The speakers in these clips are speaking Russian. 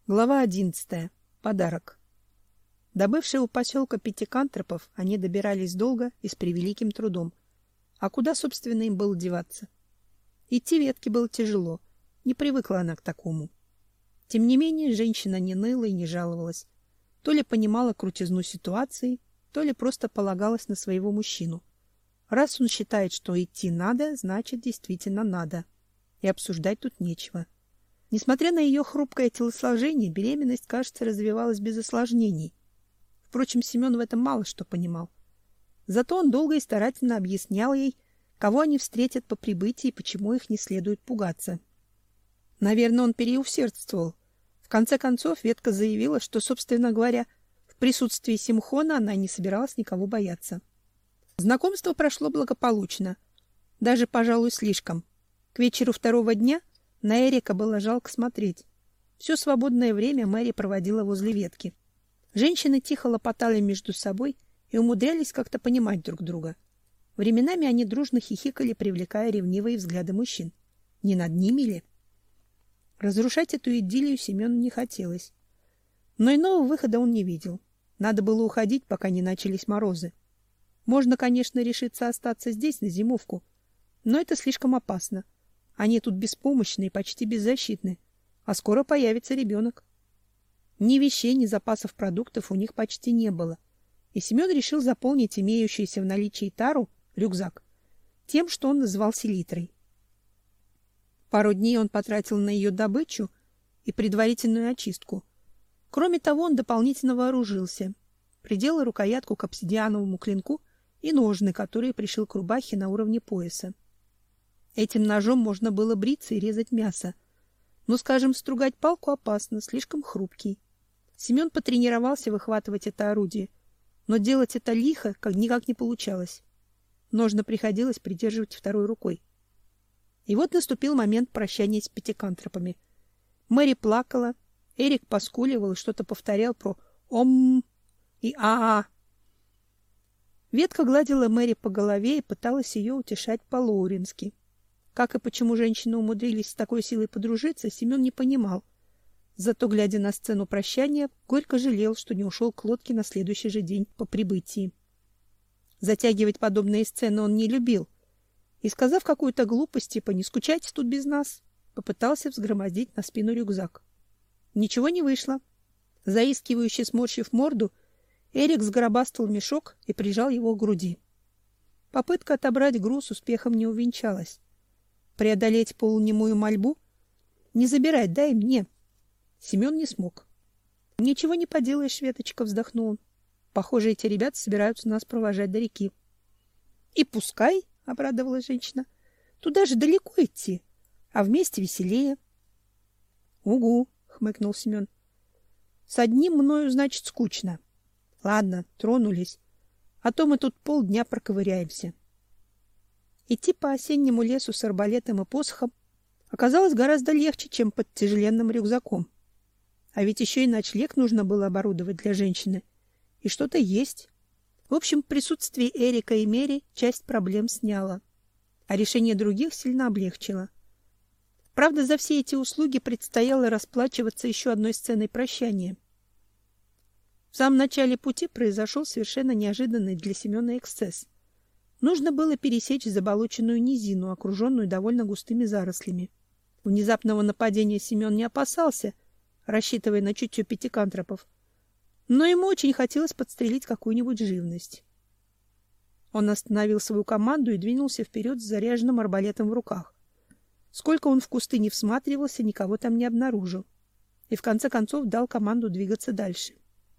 Глава 11. Подарок. До бывшего поселка Пятикантропов они добирались долго и с превеликим трудом. А куда, собственно, им было деваться? Идти ветке было тяжело. Не привыкла она к такому. Тем не менее, женщина не ныла и не жаловалась. То ли понимала крутизну ситуации, то ли просто полагалась на своего мужчину. Раз он считает, что идти надо, значит, действительно надо. И обсуждать тут нечего. Несмотря на ее хрупкое телосложение, беременность, кажется, развивалась без осложнений. Впрочем, Семен в этом мало что понимал. Зато он долго и старательно объяснял ей, кого они встретят по прибытии и почему их не следует пугаться. Наверное, он переусердствовал. В конце концов, ветка заявила, что, собственно говоря, в присутствии Симхона она не собиралась никого бояться. Знакомство прошло благополучно. Даже, пожалуй, слишком. К вечеру второго дня на Эрика было жалко смотреть. Все свободное время Мэри проводила возле ветки. Женщины тихо лопотали между собой и умудрялись как-то понимать друг друга. Временами они дружно хихикали, привлекая ревнивые взгляды мужчин. Не над ними ли? Разрушать эту идиллию Семену не хотелось. Но иного выхода он не видел. Надо было уходить, пока не начались морозы. Можно, конечно, решиться остаться здесь на зимовку, но это слишком опасно. Они тут беспомощны и почти беззащитны, а скоро появится ребенок. Ни вещей, ни запасов продуктов у них почти не было, и Семен решил заполнить имеющуюся в наличии тару, рюкзак, тем, что он называл селитрой. Пару дней он потратил на ее добычу и предварительную очистку. Кроме того, он дополнительно вооружился, приделал рукоятку к обсидиановому клинку и ножны, которые пришил к рубахе на уровне пояса. Этим ножом можно было бриться и резать мясо. Но, скажем, стругать палку опасно, слишком хрупкий. Семен потренировался выхватывать это орудие, но делать это лихо никак не получалось. Ножны приходилось придерживать второй рукой. И вот наступил момент прощания с Пятикантропами. Мэри плакала, Эрик поскуливал и что-то повторял про «ом» и «а-а». Ветка гладила Мэри по голове и пыталась ее утешать по-лоурински. Как и почему женщины умудрились с такой силой подружиться, Семен не понимал. Зато, глядя на сцену прощания, горько жалел, что не ушел к лодке на следующий же день по прибытии. Затягивать подобные сцены он не любил. И, сказав какую-то глупость, типа «не скучайте тут без нас», попытался взгромоздить на спину рюкзак. Ничего не вышло. Заискивающе сморщив морду, Эрик сгробастал мешок и прижал его к груди. Попытка отобрать груз успехом не увенчалась. Преодолеть полунемую мольбу? Не забирать, дай мне. Семен не смог. Ничего не поделаешь, Веточка, вздохнул он. Похоже, эти ребята собираются нас провожать до реки. И пускай, обрадовалась женщина. Туда же далеко идти, а вместе веселее. Угу, хмыкнул Семен. С одним мною, значит, скучно. Ладно, тронулись, а то мы тут полдня проковыряемся. Идти по осеннему лесу с арбалетом и посохом оказалось гораздо легче, чем под тяжеленным рюкзаком. А ведь еще и ночлег нужно было оборудовать для женщины. И что-то есть. В общем, присутствие Эрика и Мэри часть проблем сняло, а решение других сильно облегчило. Правда, за все эти услуги предстояло расплачиваться еще одной сценой прощания. В самом начале пути произошел совершенно неожиданный для Семена эксцесс. Нужно было пересечь заболоченную низину, окруженную довольно густыми зарослями. Внезапного нападения Семен не опасался, рассчитывая на чутье Пятикантропов, но ему очень хотелось подстрелить какую-нибудь живность. Он остановил свою команду и двинулся вперед с заряженным арбалетом в руках. Сколько он в кусты не всматривался, никого там не обнаружил, и в конце концов дал команду двигаться дальше.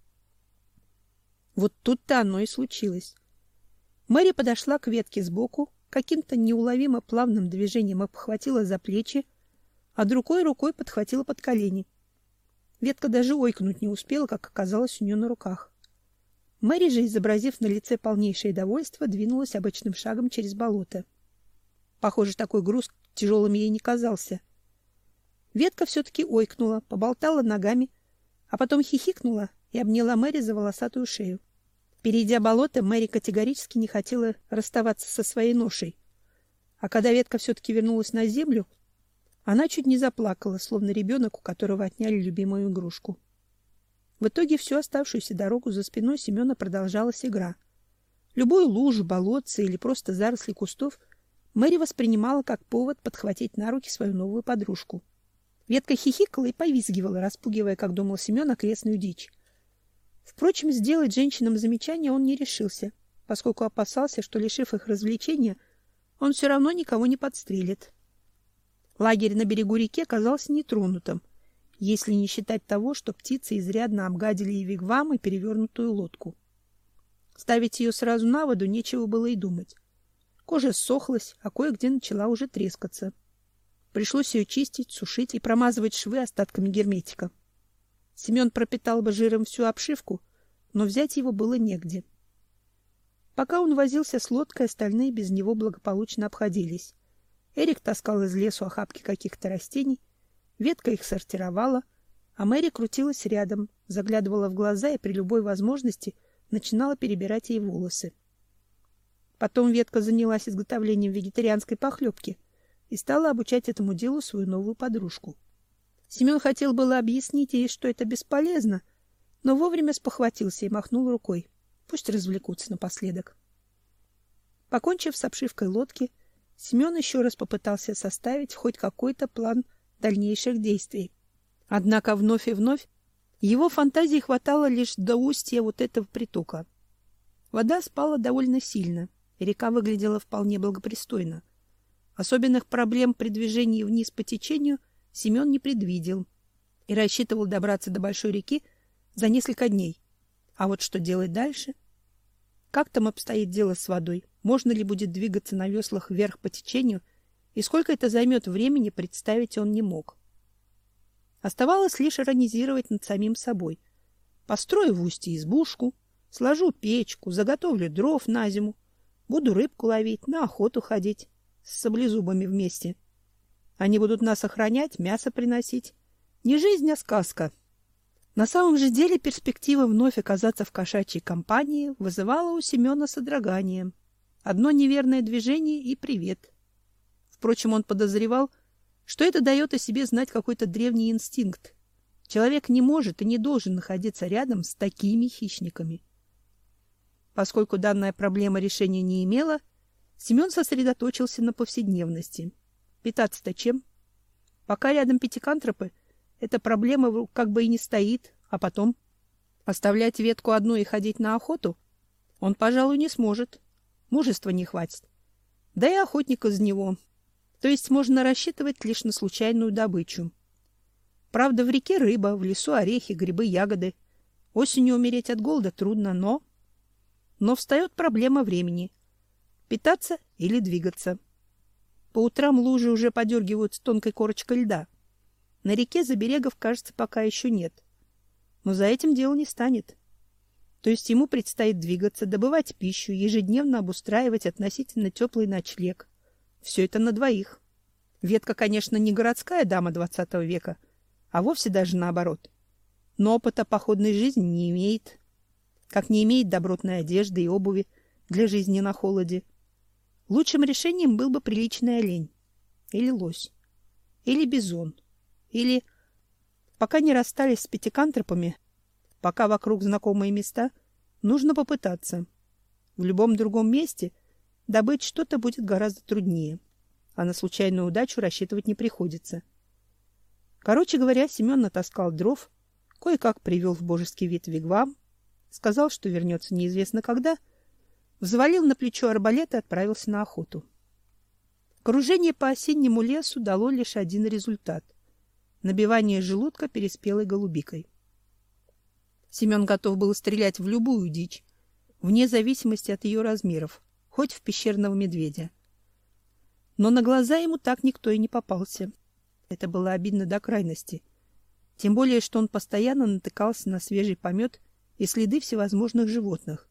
Вот тут-то оно и случилось. Мэри подошла к ветке сбоку, каким-то неуловимо плавным движением обхватила за плечи, а другой рукой подхватила под колени. Ветка даже ойкнуть не успела, как оказалось у нее на руках. Мэри же, изобразив на лице полнейшее довольство, двинулась обычным шагом через болото. Похоже, такой груз тяжелым ей не казался. Ветка все-таки ойкнула, поболтала ногами, а потом хихикнула и обняла Мэри за волосатую шею. Перейдя болото, Мэри категорически не хотела расставаться со своей ношей. А когда ветка все-таки вернулась на землю, Она чуть не заплакала, словно ребенок, у которого отняли любимую игрушку. В итоге всю оставшуюся дорогу за спиной Семена продолжалась игра. Любую лужу, болотце или просто заросли кустов Мэри воспринимала как повод подхватить на руки свою новую подружку. Ветка хихикала и повизгивала, распугивая, как думал Семен, окрестную дичь. Впрочем, сделать женщинам замечание он не решился, поскольку опасался, что, лишив их развлечения, он все равно никого не подстрелит. Лагерь на берегу реки оказался нетронутым, если не считать того, что птицы изрядно обгадили и вигвам, и перевернутую лодку. Ставить ее сразу на воду нечего было и думать. Кожа ссохлась, а кое-где начала уже трескаться. Пришлось ее чистить, сушить и промазывать швы остатками герметика. Семен пропитал бы жиром всю обшивку, но взять его было негде. Пока он возился с лодкой, остальные без него благополучно обходились. Эрик таскал из лесу охапки каких-то растений, Ветка их сортировала, а Мэри крутилась рядом, заглядывала в глаза и при любой возможности начинала перебирать ей волосы. Потом Ветка занялась изготовлением вегетарианской похлебки и стала обучать этому делу свою новую подружку. Семен хотел было объяснить ей, что это бесполезно, но вовремя спохватился и махнул рукой. Пусть развлекутся напоследок. Покончив с обшивкой лодки, Семен еще раз попытался составить хоть какой-то план дальнейших действий. Однако вновь и вновь его фантазии хватало лишь до устья вот этого притока. Вода спала довольно сильно, и река выглядела вполне благопристойно. Особенных проблем при движении вниз по течению Семен не предвидел и рассчитывал добраться до большой реки за несколько дней. А вот что делать дальше? Как там обстоит дело с водой? Можно ли будет двигаться на веслах вверх по течению? И сколько это займет времени, представить он не мог. Оставалось лишь иронизировать над самим собой. Построю в устье избушку, сложу печку, заготовлю дров на зиму, буду рыбку ловить, на охоту ходить с саблезубами вместе. Они будут нас охранять, мясо приносить. Не жизнь, а сказка. На самом же деле перспектива вновь оказаться в кошачьей компании вызывала у Семена содрогание. Одно неверное движение и привет. Впрочем, он подозревал, что это дает о себе знать какой-то древний инстинкт. Человек не может и не должен находиться рядом с такими хищниками. Поскольку данная проблема решения не имела, Семен сосредоточился на повседневности. Питаться-то чем? Пока рядом пятикантропы, эта проблема как бы и не стоит, а потом оставлять Ветку одну и ходить на охоту он, пожалуй, не сможет. Мужества не хватит. Да и охотник из него. То есть можно рассчитывать лишь на случайную добычу. Правда, в реке рыба, в лесу орехи, грибы, ягоды. Осенью умереть от голода трудно, но встает проблема времени. Питаться или двигаться. По утрам лужи уже подергиваются тонкой корочкой льда. На реке заберегов, кажется, пока еще нет. Но за этим дело не станет. То есть ему предстоит двигаться, добывать пищу, ежедневно обустраивать относительно теплый ночлег. Все это на двоих. Ветка, конечно, не городская дама 20 века, а вовсе даже наоборот. Но опыта походной жизни не имеет. Как не имеет добротной одежды и обуви для жизни на холоде. Лучшим решением был бы приличный олень. Или лось. Или бизон. Или, пока не расстались с пятикантропами, пока вокруг знакомые места, нужно попытаться. В любом другом месте добыть что-то будет гораздо труднее, а на случайную удачу рассчитывать не приходится. Короче говоря, Семен натаскал дров, кое-как привел в божеский вид вигвам, сказал, что вернется неизвестно когда, взвалил на плечо арбалет и отправился на охоту. Кружение по осеннему лесу дало лишь один результат — набивание желудка переспелой голубикой. Семен готов был стрелять в любую дичь, вне зависимости от ее размеров, хоть в пещерного медведя. Но на глаза ему так никто и не попался. Это было обидно до крайности. Тем более, что он постоянно натыкался на свежий помет и следы всевозможных животных.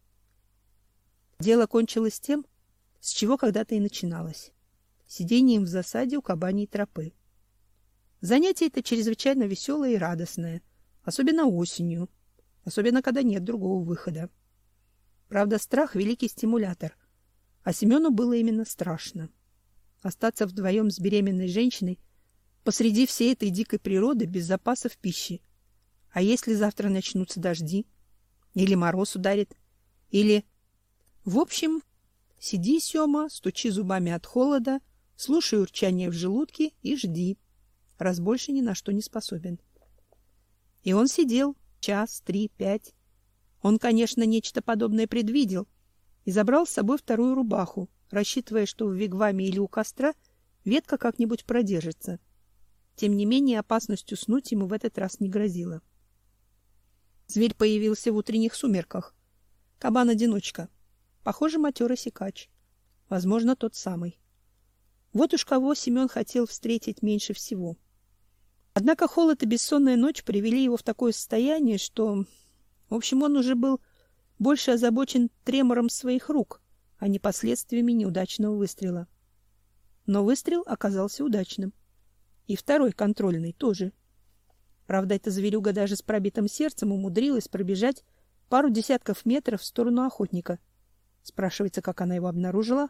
Дело кончилось тем, с чего когда-то и начиналось — сидением в засаде у кабаньей тропы. Занятие это чрезвычайно веселое и радостное, особенно осенью, особенно когда нет другого выхода. Правда, страх — великий стимулятор, а Семену было именно страшно. Остаться вдвоем с беременной женщиной, посреди всей этой дикой природы без запасов пищи. А если завтра начнутся дожди? Или мороз ударит? Или... В общем, сиди, Сёма, стучи зубами от холода, слушай урчание в желудке и жди, раз больше ни на что не способен. И он сидел час, 3, 5. Он, конечно, нечто подобное предвидел и забрал с собой вторую рубаху, рассчитывая, что в вигваме или у костра ветка как-нибудь продержится. Тем не менее, опасность уснуть ему в этот раз не грозила. Зверь появился в утренних сумерках. Кабан-одиночка. Похоже, матерый сикач. Возможно, тот самый. Вот уж кого Семен хотел встретить меньше всего. Однако холод и бессонная ночь привели его в такое состояние, что... В общем, он уже был больше озабочен тремором своих рук, а не последствиями неудачного выстрела. Но выстрел оказался удачным. И второй, контрольный, тоже. Правда, эта зверюга даже с пробитым сердцем умудрилась пробежать пару десятков метров в сторону охотника. Спрашивается, как она его обнаружила?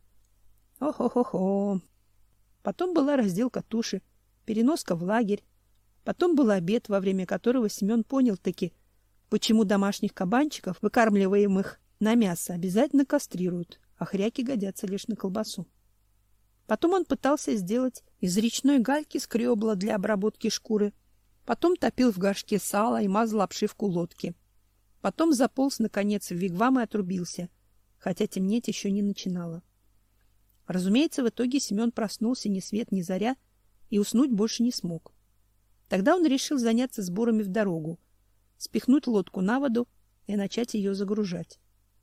Ох-ох-ох-ох. Потом была разделка туши, переноска в лагерь. Потом был обед, во время которого Семен понял-таки, почему домашних кабанчиков, выкармливаемых на мясо, обязательно кастрируют, а хряки годятся лишь на колбасу. Потом он пытался сделать из речной гальки скребла для обработки шкуры. Потом топил в горшке сало и мазал обшивку лодки. Потом заполз, наконец, в вигвам и отрубился, хотя темнеть еще не начинало. Разумеется, в итоге Семен проснулся ни свет ни заря и уснуть больше не смог. Тогда он решил заняться сборами в дорогу, спихнуть лодку на воду и начать ее загружать.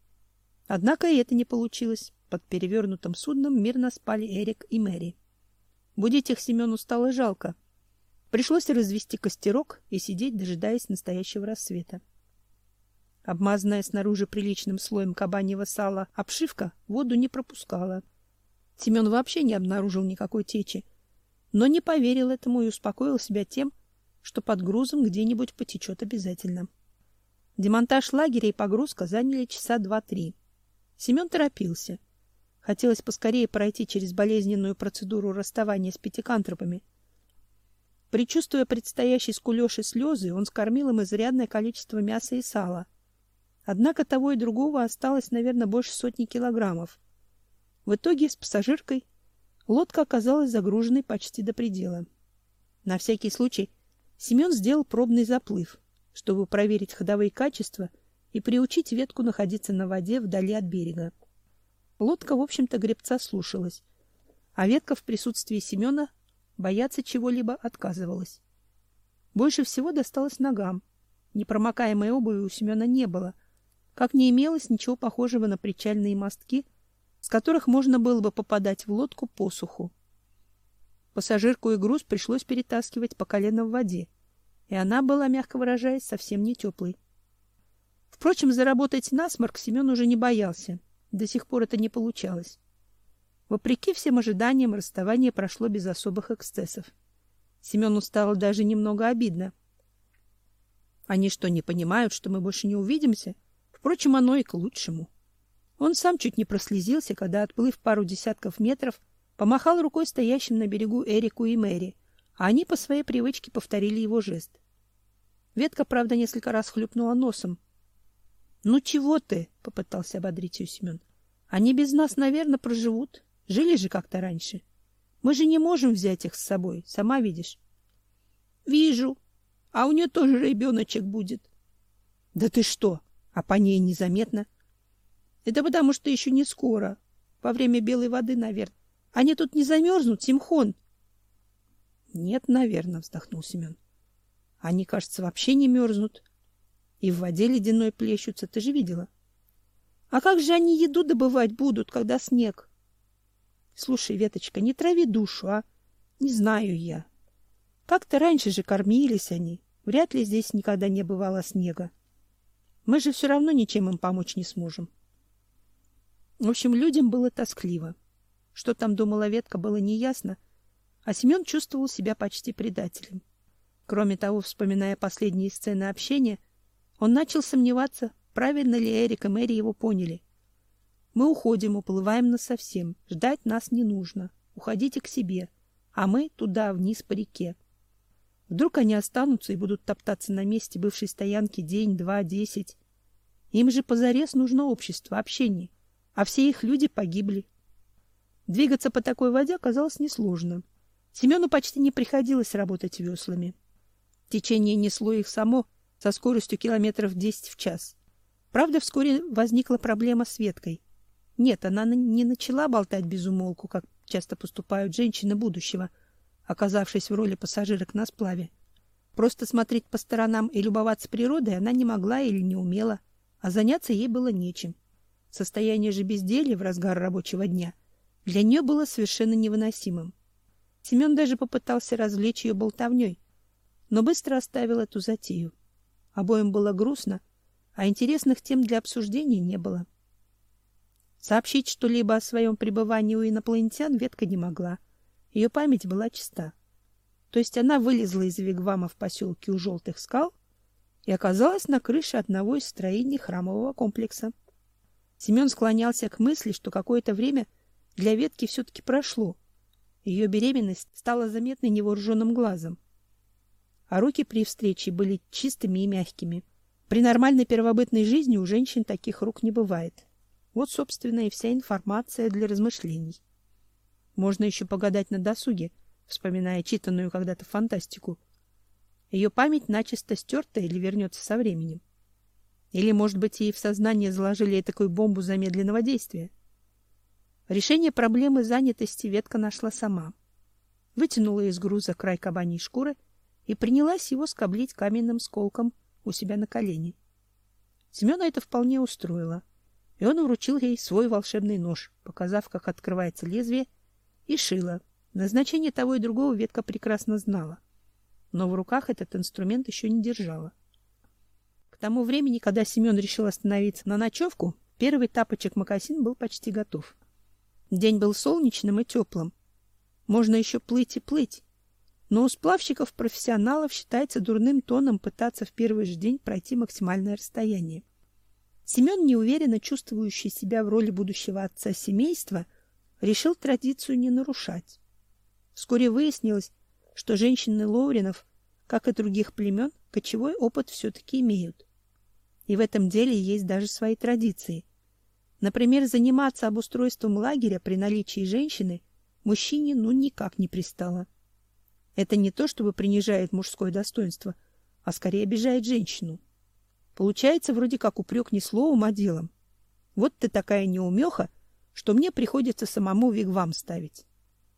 Однако и это не получилось. Под перевернутым судном мирно спали Эрик и Мэри. Будить их Семену стало жалко. Пришлось развести костерок и сидеть, дожидаясь настоящего рассвета. Обмазанная снаружи приличным слоем кабаньего сала обшивка воду не пропускала. Семен вообще не обнаружил никакой течи, но не поверил этому и успокоил себя тем, что под грузом где-нибудь потечет обязательно. Демонтаж лагеря и погрузка заняли часа 2-3. Семен торопился. Хотелось поскорее пройти через болезненную процедуру расставания с пятикантропами. Предчувствуя предстоящий скулёж и слезы, он скормил им изрядное количество мяса и сала. Однако того и другого осталось, наверное, больше 100 килограммов. В итоге с пассажиркой лодка оказалась загруженной почти до предела. На всякий случай Семен сделал пробный заплыв, чтобы проверить ходовые качества и приучить ветку находиться на воде вдали от берега. Лодка, в общем-то, гребца слушалась, а ветка в присутствии Семена бояться чего-либо отказывалась. Больше всего досталось ногам. Непромокаемой обуви у Семена не было, как не имелось ничего похожего на причальные мостки, с которых можно было бы попадать в лодку по суху. Пассажирку и груз пришлось перетаскивать по колено в воде, и она была, мягко выражаясь, совсем не теплой. Впрочем, заработать насморк Семен уже не боялся. До сих пор это не получалось. Вопреки всем ожиданиям, расставание прошло без особых эксцессов. Семену стало даже немного обидно. Они что, не понимают, что мы больше не увидимся? Впрочем, оно и к лучшему. Он сам чуть не прослезился, когда, отплыв пару десятков метров, помахал рукой стоящим на берегу Эрику и Мэри, а они по своей привычке повторили его жест. Ветка, правда, несколько раз хлюпнула носом. «Ну чего ты?» — попытался ободрить ее Семен. «Они без нас, наверное, проживут. Жили же как-то раньше. Мы же не можем взять их с собой, сама видишь». «Вижу. А у нее тоже ребеночек будет». «Да ты что? А по ней незаметно». «Это потому, что еще не скоро. Во время белой воды, наверное. Они тут не замерзнут, Симхон?» «Нет, наверное», — вздохнул Семен. «Они, кажется, вообще не мерзнут. И в воде ледяной плещутся, ты же видела. А как же они еду добывать будут, когда снег?» «Слушай, Веточка, не трави душу, а? Не знаю я. Как-то раньше же кормились они. Вряд ли здесь никогда не бывало снега. Мы же все равно ничем им помочь не сможем». В общем, людям было тоскливо. Что там думала Ветка, было неясно, а Семен чувствовал себя почти предателем. Кроме того, вспоминая последние сцены общения, он начал сомневаться, правильно ли Эрик и Мэри его поняли. «Мы уходим, уплываем насовсем. Ждать нас не нужно. Уходите к себе. а мы туда, вниз по реке. Вдруг они останутся и будут топтаться на месте бывшей стоянки день, два, 10. Им же позарез нужно общество, общение, а все их люди погибли. Двигаться по такой воде оказалось несложно. Семену почти не приходилось работать веслами. Течение несло их само со скоростью километров 10 в час. Правда, вскоре возникла проблема с веткой. Нет, она не начала болтать без умолку, как часто поступают женщины будущего, оказавшись в роли пассажирок на сплаве. Просто смотреть по сторонам и любоваться природой она не могла или не умела, а заняться ей было нечем. Состояние же безделья в разгар рабочего дня для нее было совершенно невыносимым. Семен даже попытался развлечь ее болтовней, но быстро оставил эту затею. Обоим было грустно, а интересных тем для обсуждения не было. Сообщить что-либо о своем пребывании у инопланетян ветка не могла. Ее память была чиста. То есть она вылезла из вигвама в поселке у Желтых скал и оказалась на крыше одного из строений храмового комплекса. Семен склонялся к мысли, что какое-то время для ветки все-таки прошло. Ее беременность стала заметной невооруженным глазом. А руки при встрече были чистыми и мягкими. При нормальной первобытной жизни у женщин таких рук не бывает. Вот, собственно, и вся информация для размышлений. Можно еще погадать на досуге, вспоминая читанную когда-то фантастику. Ее память начисто стерта или вернется со временем. Или, может быть, ей в сознание заложили такую бомбу замедленного действия. Решение проблемы занятости ветка нашла сама. Вытянула из груза край кабаньей шкуры и принялась его скоблить каменным сколком у себя на колени. Семена это вполне устроило, и он вручил ей свой волшебный нож, показав, как открывается лезвие, и шила. Назначение того и другого ветка прекрасно знала, но в руках этот инструмент еще не держала. К тому времени, когда Семен решил остановиться на ночевку, первый тапочек-мокасин был почти готов. День был солнечным и теплым. Можно еще плыть и плыть. Но у сплавщиков-профессионалов считается дурным тоном пытаться в первый же день пройти максимальное расстояние. Семен, неуверенно чувствующий себя в роли будущего отца семейства, решил традицию не нарушать. Вскоре выяснилось, что женщины Лоуринов, как и других племен, кочевой опыт все-таки имеют. И в этом деле есть даже свои традиции. Например, заниматься обустройством лагеря при наличии женщины мужчине никак не пристало. Это не то, чтобы принижает мужское достоинство, а скорее обижает женщину. Получается вроде как упрек не словом, а делом. Вот ты такая неумеха, что мне приходится самому вигвам ставить.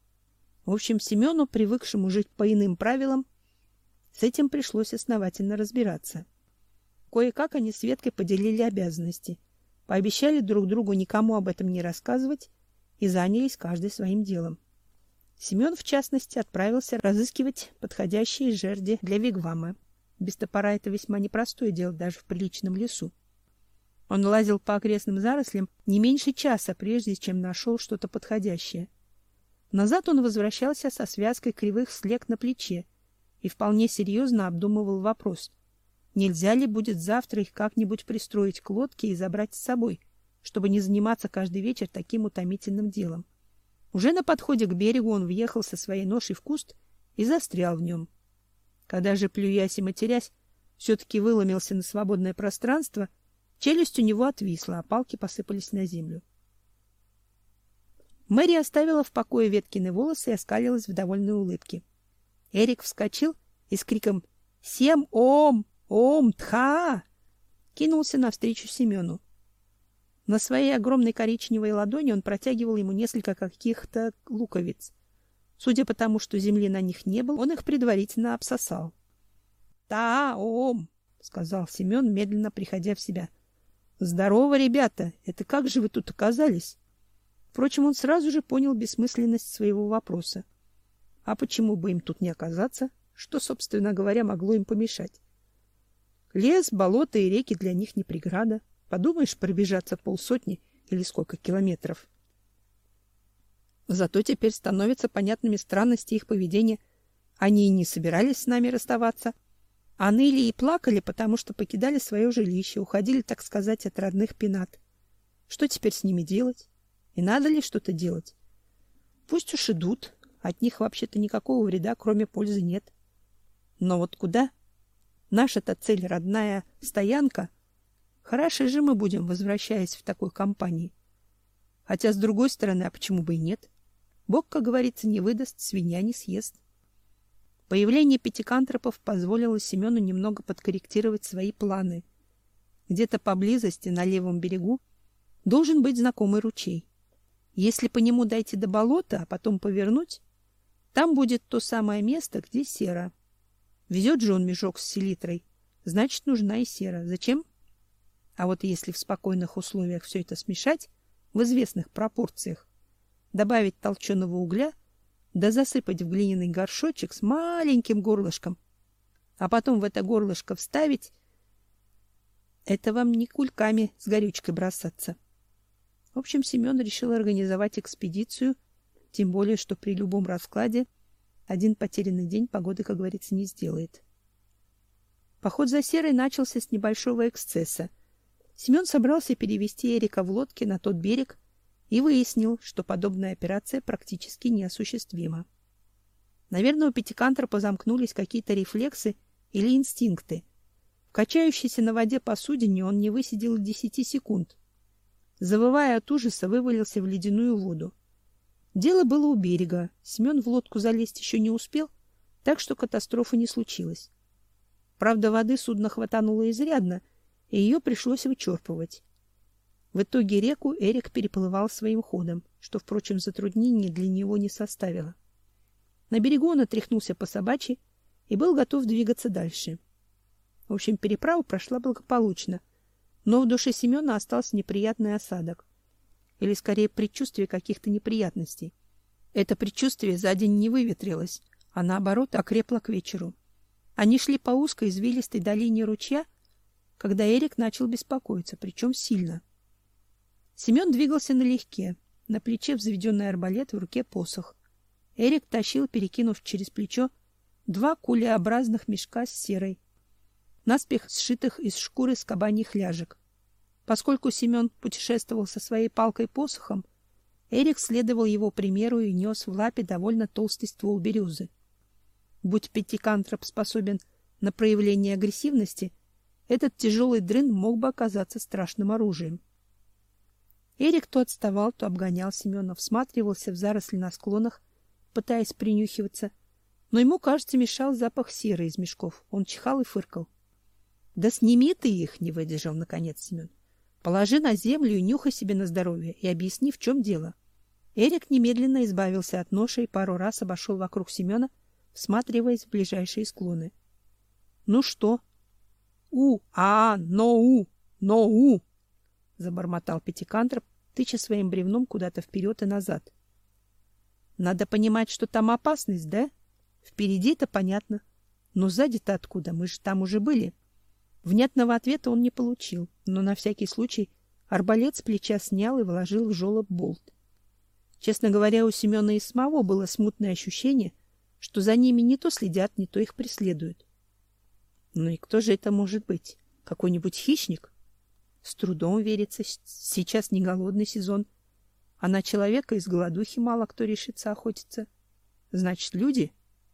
В общем, Семену, привыкшему жить по иным правилам, с этим пришлось основательно разбираться. Кое-как они с Веткой поделили обязанности, пообещали друг другу никому об этом не рассказывать и занялись каждый своим делом. Семен, в частности, отправился разыскивать подходящие жерди для вигвама. Без топора это весьма непростое дело даже в приличном лесу. Он лазил по окрестным зарослям не меньше часа, прежде чем нашел что-то подходящее. Назад он возвращался со связкой кривых слег на плече и вполне серьезно обдумывал вопрос: нельзя ли будет завтра их как-нибудь пристроить к лодке и забрать с собой, чтобы не заниматься каждый вечер таким утомительным делом. Уже на подходе к берегу он въехал со своей ношей в куст и застрял в нем. Когда же, плюясь и матерясь, все-таки выломился на свободное пространство, челюсть у него отвисла, а палки посыпались на землю. Мэри оставила в покое Веткины волосы и оскалилась в довольной улыбке. Эрик вскочил и с криком «Сем ом! Ом! Тха!» кинулся навстречу Семену. На своей огромной коричневой ладони он протягивал ему несколько каких-то луковиц. Судя по тому, что земли на них не было, он их предварительно обсосал. «Та-ом!» — сказал Семен, медленно приходя в себя. «Здорово, ребята! Это как же вы тут оказались?» Впрочем, он сразу же понял бессмысленность своего вопроса. А почему бы им тут не оказаться? Что, собственно говоря, могло им помешать? Лес, болото и реки для них не преграда. Подумаешь, пробежаться 50 или сколько километров. Зато теперь становятся понятными странности их поведения. Они и не собирались с нами расставаться, а ныли и плакали, потому что покидали свое жилище, уходили, так сказать, от родных пенат. Что теперь с ними делать? И надо ли что-то делать? Пусть уж идут, От них вообще-то никакого вреда, кроме пользы, нет. Но вот куда? Наша-то цель родная стоянка. Хороши же мы будем, возвращаясь в такой компании. Хотя, с другой стороны, а почему бы и нет? Бог, как говорится, не выдаст, свинья не съест. Появление пятикантропов позволило Семену немного подкорректировать свои планы. Где-то поблизости, на левом берегу, должен быть знакомый ручей. Если по нему дойти до болота, а потом повернуть, там будет то самое место, где сера. Везет же он мешок с селитрой, значит, нужна и сера. Зачем? А вот если в спокойных условиях все это смешать, в известных пропорциях, добавить толченого угля, да засыпать в глиняный горшочек с маленьким горлышком, а потом в это горлышко вставить, это вам не кульками с горючкой бросаться. В общем, Семен решил организовать экспедицию, тем более, что при любом раскладе один потерянный день погоды, как говорится, не сделает. Поход за серой начался с небольшого эксцесса. Семен собрался перевести Эрика в лодке на тот берег и выяснил, что подобная операция практически неосуществима. Наверное, у пятикантропа замкнулись какие-то рефлексы или инстинкты. В качающейся на воде посудине он не высидел 10 секунд. Завывая от ужаса, вывалился в ледяную воду. Дело было у берега. Семен в лодку залезть еще не успел, так что катастрофы не случилось. Правда, воды судно хватануло изрядно, и ее пришлось вычерпывать. В итоге реку Эрик переплывал своим ходом, что, впрочем, затруднений для него не составило. На берегу он отряхнулся по-собачьи и был готов двигаться дальше. В общем, переправа прошла благополучно, но в душе Семена остался неприятный осадок. Или, скорее, предчувствие каких-то неприятностей. Это предчувствие за день не выветрилось, а, наоборот, окрепло к вечеру. Они шли по узкой извилистой долине ручья, когда Эрик начал беспокоиться, причем сильно. Семен двигался налегке, на плече взведенный арбалет, в руке посох. Эрик тащил, перекинув через плечо, 2 кулеобразных мешка с серой, наспех сшитых из шкуры с кабаньих ляжек. Поскольку Семен путешествовал со своей палкой-посохом, Эрик следовал его примеру и нес в лапе довольно толстый ствол березы. Будь пятикантроп способен на проявление агрессивности, этот тяжелый дрын мог бы оказаться страшным оружием. Эрик то отставал, то обгонял Семена, всматривался в заросли на склонах, пытаясь принюхиваться, но ему, кажется, мешал запах серы из мешков. Он чихал и фыркал. — Да сними ты их! — не выдержал наконец Семен. — Положи на землю и нюхай себе на здоровье и объясни, в чем дело. Эрик немедленно избавился от ноши и пару раз обошел вокруг Семена, всматриваясь в ближайшие склоны. — Ну что? — но-у! Забормотал пятикантроп, тыча своим бревном куда-то вперед и назад. Надо понимать, что там опасность, да? Впереди-то понятно. Но сзади-то откуда? Мы же там уже были. Внятного ответа он не получил, но на всякий случай арбалет с плеча снял и вложил в жёлоб болт. Честно говоря, у Семена и самого было смутное ощущение, что за ними не то следят, не то их преследуют. Ну и кто же это может быть? Какой-нибудь хищник? С трудом верится, сейчас не голодный сезон, а на человека из голодухи мало кто решится охотиться. Значит, люди?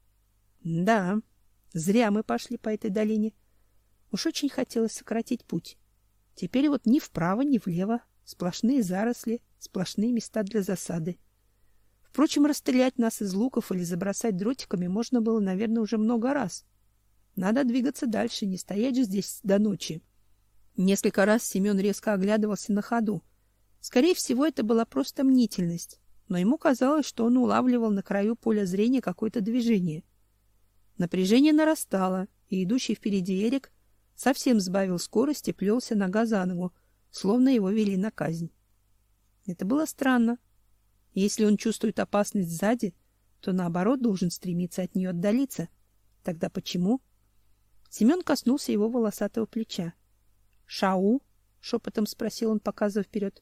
Да, зря мы пошли по этой долине. Уж очень хотелось сократить путь. Теперь вот ни вправо, ни влево, сплошные заросли, сплошные места для засады. Впрочем, расстрелять нас из луков или забросать дротиками можно было, наверное, уже много раз. Надо двигаться дальше, не стоять же здесь до ночи. Несколько раз Семен резко оглядывался на ходу. Скорее всего, это была просто мнительность, но ему казалось, что он улавливал на краю поля зрения какое-то движение. Напряжение нарастало, и идущий впереди Эрик совсем сбавил скорость и плелся нога за ногу, словно его вели на казнь. Это было странно. Если он чувствует опасность сзади, то наоборот должен стремиться от нее отдалиться. Тогда почему? Семен коснулся его волосатого плеча. «Шау?» — шепотом спросил он, показывая вперед.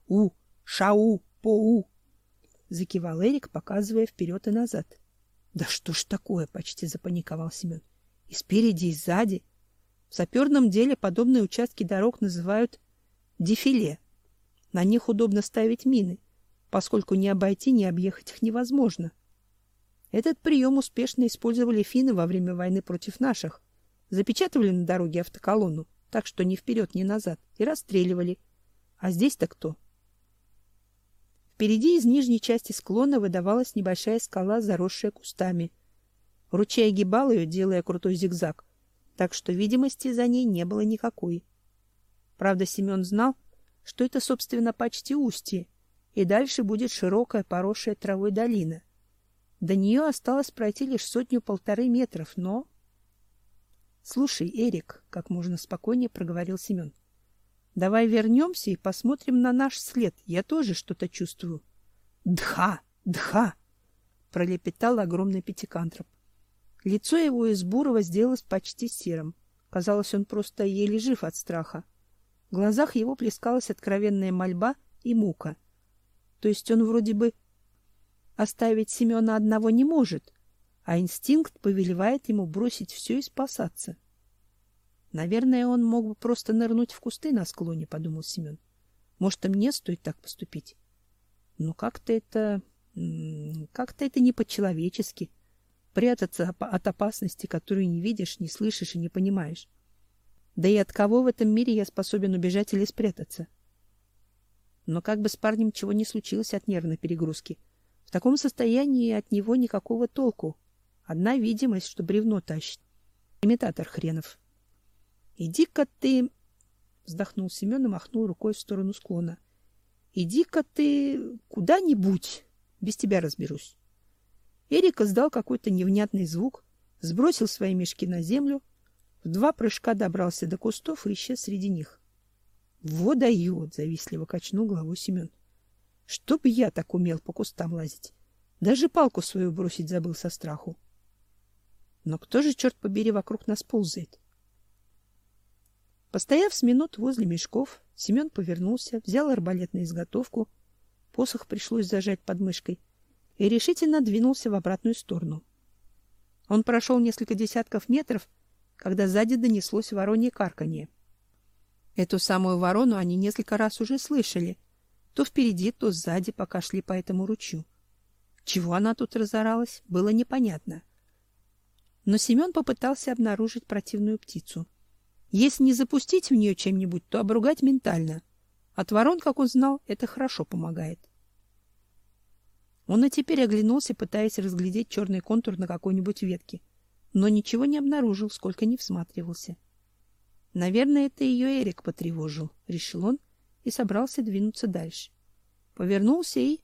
Шау! По-у!» — закивал Эрик, показывая вперед и назад. «Да что ж такое?» — почти запаниковал Семен. «И спереди, и сзади. В саперном деле подобные участки дорог называют дефиле. На них удобно ставить мины, поскольку ни обойти, ни объехать их невозможно». Этот прием успешно использовали финны во время войны против наших. Запечатывали на дороге автоколонну, так что ни вперед, ни назад, и расстреливали. А здесь-то кто? Впереди из нижней части склона выдавалась небольшая скала, заросшая кустами. Ручей огибал ее, делая крутой зигзаг, так что видимости за ней не было никакой. Правда, Семен знал, что это, собственно, почти устье, и дальше будет широкая, поросшая травой долина. До нее осталось пройти лишь 100-1,5 метров, но... — Слушай, Эрик, — как можно спокойнее проговорил Семен, — давай вернемся и посмотрим на наш след. Я тоже что-то чувствую. — Дха! Дха! — пролепетал огромный пятикантроп. Лицо его из бурого сделалось почти серым. Казалось, он просто еле жив от страха. В глазах его плескалась откровенная мольба и мука. То есть он вроде бы оставить Семена одного не может, а инстинкт повелевает ему бросить все и спасаться. Наверное, он мог бы просто нырнуть в кусты на склоне, подумал Семен. Может, и мне стоит так поступить? Но как-то это не по-человечески. Прятаться от опасности, которую не видишь, не слышишь и не понимаешь. Да и от кого в этом мире я способен убежать или спрятаться? Но как бы с парнем чего не случилось от нервной перегрузки, в таком состоянии от него никакого толку. Одна видимость, что бревно тащит. Имитатор хренов. — Иди-ка ты... — вздохнул Семен и махнул рукой в сторону склона. — Иди-ка ты куда-нибудь, без тебя разберусь. Эрик издал какой-то невнятный звук, сбросил свои мешки на землю, в 2 прыжка добрался до кустов и исчез среди них. — Во дает! — завистливо качнул головой Семен. — Чтоб я так умел по кустам лазить! Даже палку свою бросить забыл со страху. Но кто же, черт побери, вокруг нас ползает? Постояв с минут возле мешков, Семен повернулся, взял арбалет на изготовку, посох пришлось зажать под мышкой, и решительно двинулся в обратную сторону. Он прошел несколько десятков метров, когда сзади донеслось воронье карканье. Эту самую ворону они несколько раз уже слышали, то впереди, то сзади, пока шли по этому ручью. Чего она тут разоралась, было непонятно. Но Семен попытался обнаружить противную птицу. Если не запустить в нее чем-нибудь, то обругать ментально. От ворон, как он знал, это хорошо помогает. Он и теперь оглянулся, пытаясь разглядеть черный контур на какой-нибудь ветке, но ничего не обнаружил, сколько ни всматривался. Наверное, это ее Эрик потревожил, решил он и собрался двинуться дальше. Повернулся и...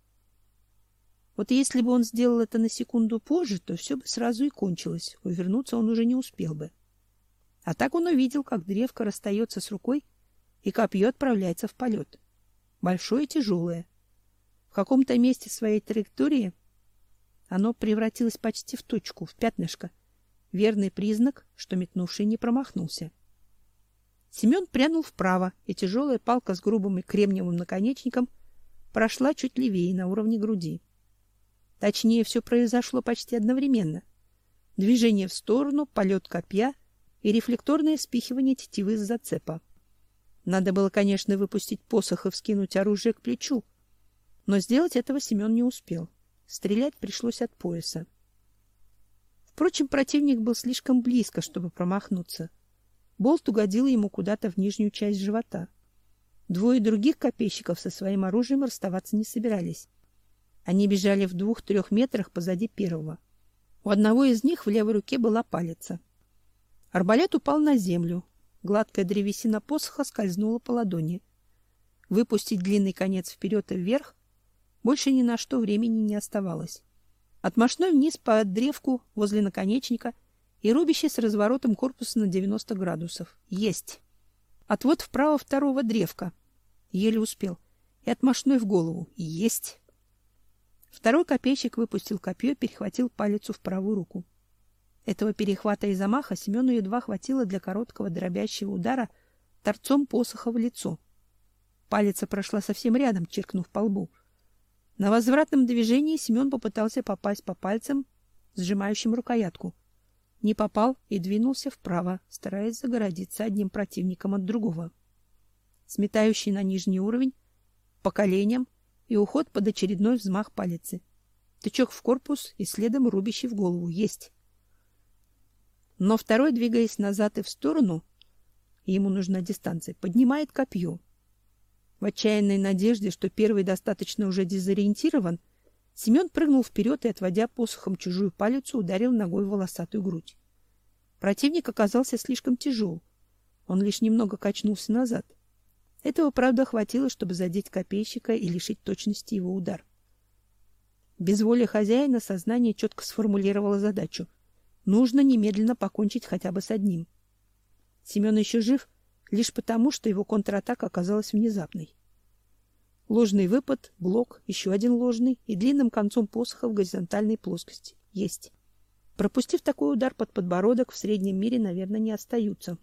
Вот если бы он сделал это на секунду позже, то все бы сразу и кончилось, увернуться он уже не успел бы. А так он увидел, как древко расстается с рукой, и копье отправляется в полет. Большое и тяжелое. В каком-то месте своей траектории оно превратилось почти в точку, в пятнышко. Верный признак, что метнувший не промахнулся. Семен прянул вправо, и тяжелая палка с грубым и кремниевым наконечником прошла чуть левее, на уровне груди. Точнее, все произошло почти одновременно. Движение в сторону, полет копья и рефлекторное спихивание тетивы с зацепа. Надо было, конечно, выпустить посох и вскинуть оружие к плечу, но сделать этого Семен не успел. Стрелять пришлось от пояса. Впрочем, противник был слишком близко, чтобы промахнуться. Болт угодил ему куда-то в нижнюю часть живота. 2 других копейщиков со своим оружием расставаться не собирались. Они бежали в 2-3 метрах позади первого. У одного из них в левой руке была палица. Арбалет упал на землю. Гладкая древесина посоха скользнула по ладони. Выпустить длинный конец вперед и вверх больше ни на что времени не оставалось. Отмашной вниз по древку возле наконечника и рубящий с разворотом корпуса на 90 градусов. Есть! Отвод вправо второго древка. Еле успел. И отмашной в голову. Есть! Второй копейщик выпустил копье, перехватил палицу в правую руку. Этого перехвата и замаха Семену едва хватило для короткого дробящего удара торцом посоха в лицо. Палица прошла совсем рядом, чиркнув по лбу. На возвратном движении Семен попытался попасть по пальцам, сжимающим рукоятку. Не попал и двинулся вправо, стараясь загородиться одним противником от другого. Сметающий на нижний уровень, по коленям и уход под очередной взмах палицы. Тычок в корпус и следом рубящий в голову. Есть. Но второй, двигаясь назад и в сторону, ему нужна дистанция, поднимает копье. В отчаянной надежде, что первый достаточно уже дезориентирован, Семен прыгнул вперед и, отводя посохом чужую палицу, ударил ногой в волосатую грудь. Противник оказался слишком тяжел. Он лишь немного качнулся назад. Этого, правда, хватило, чтобы задеть копейщика и лишить точности его удар. Без воли хозяина сознание четко сформулировало задачу. Нужно немедленно покончить хотя бы с одним. Семен еще жив лишь потому, что его контратака оказалась внезапной. Ложный выпад, блок, еще один ложный и длинным концом посоха в горизонтальной плоскости. Есть. Пропустив такой удар под подбородок, в среднем мире, наверное, не остаются.